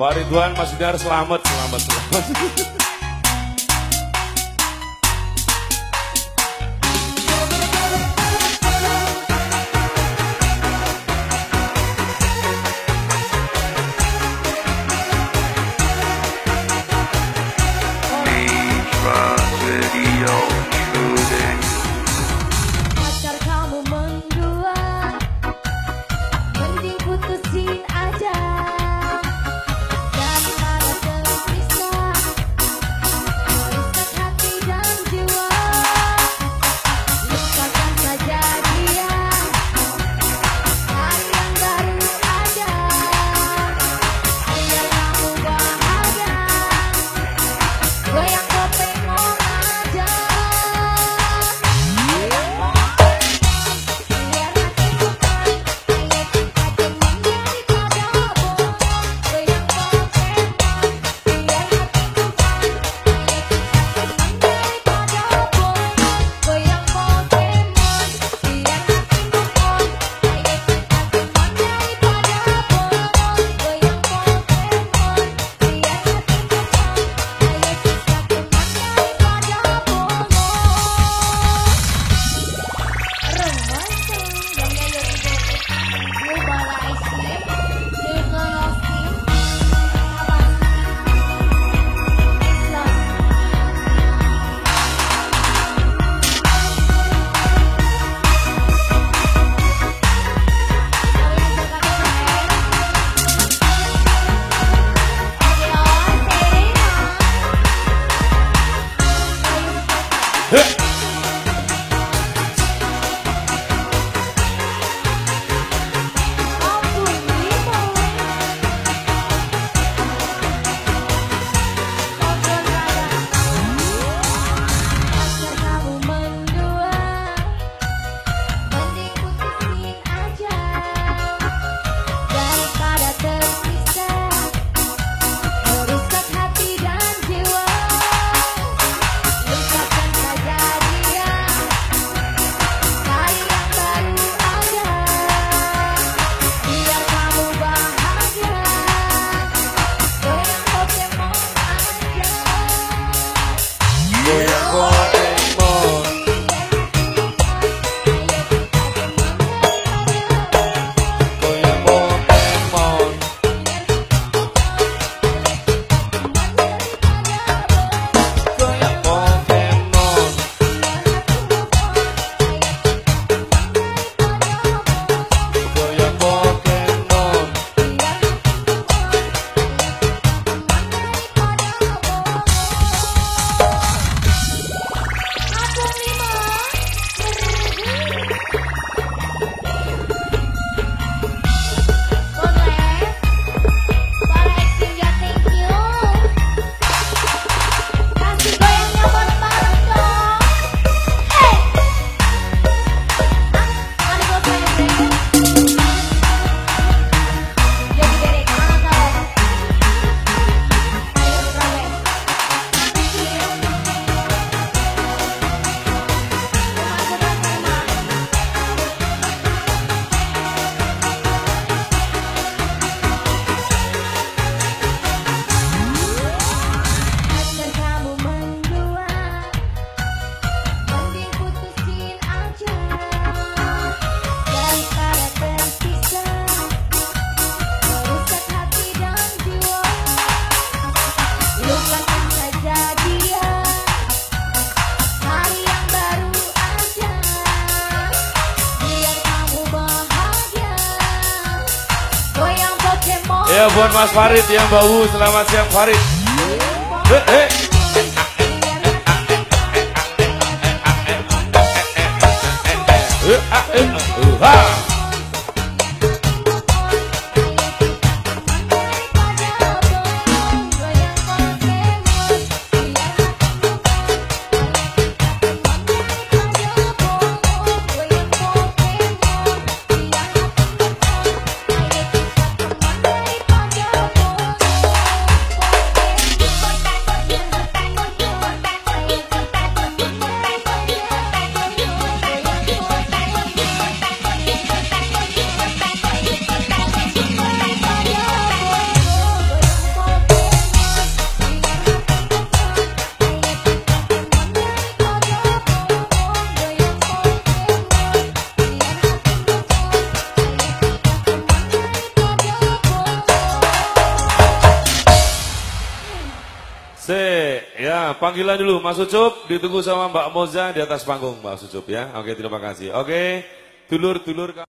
Pak Ridwan, Mas Hidar, selamat. Pacar kamu mendua, mending putusin aja. Daripada terpisah, merusak hati dan jiwa. Lupakan saja dia, cari yang baru aja. Biar kamu bahagia, goyang kopengong aja. Ya buat Mas Farid yang bau, selamat siang Farid. Ya, panggilan dulu Mas Ucup, ditunggu sama Mbak Moza di atas panggung Mbak Ucup ya. Oke, terima kasih. Oke, dulur-dulur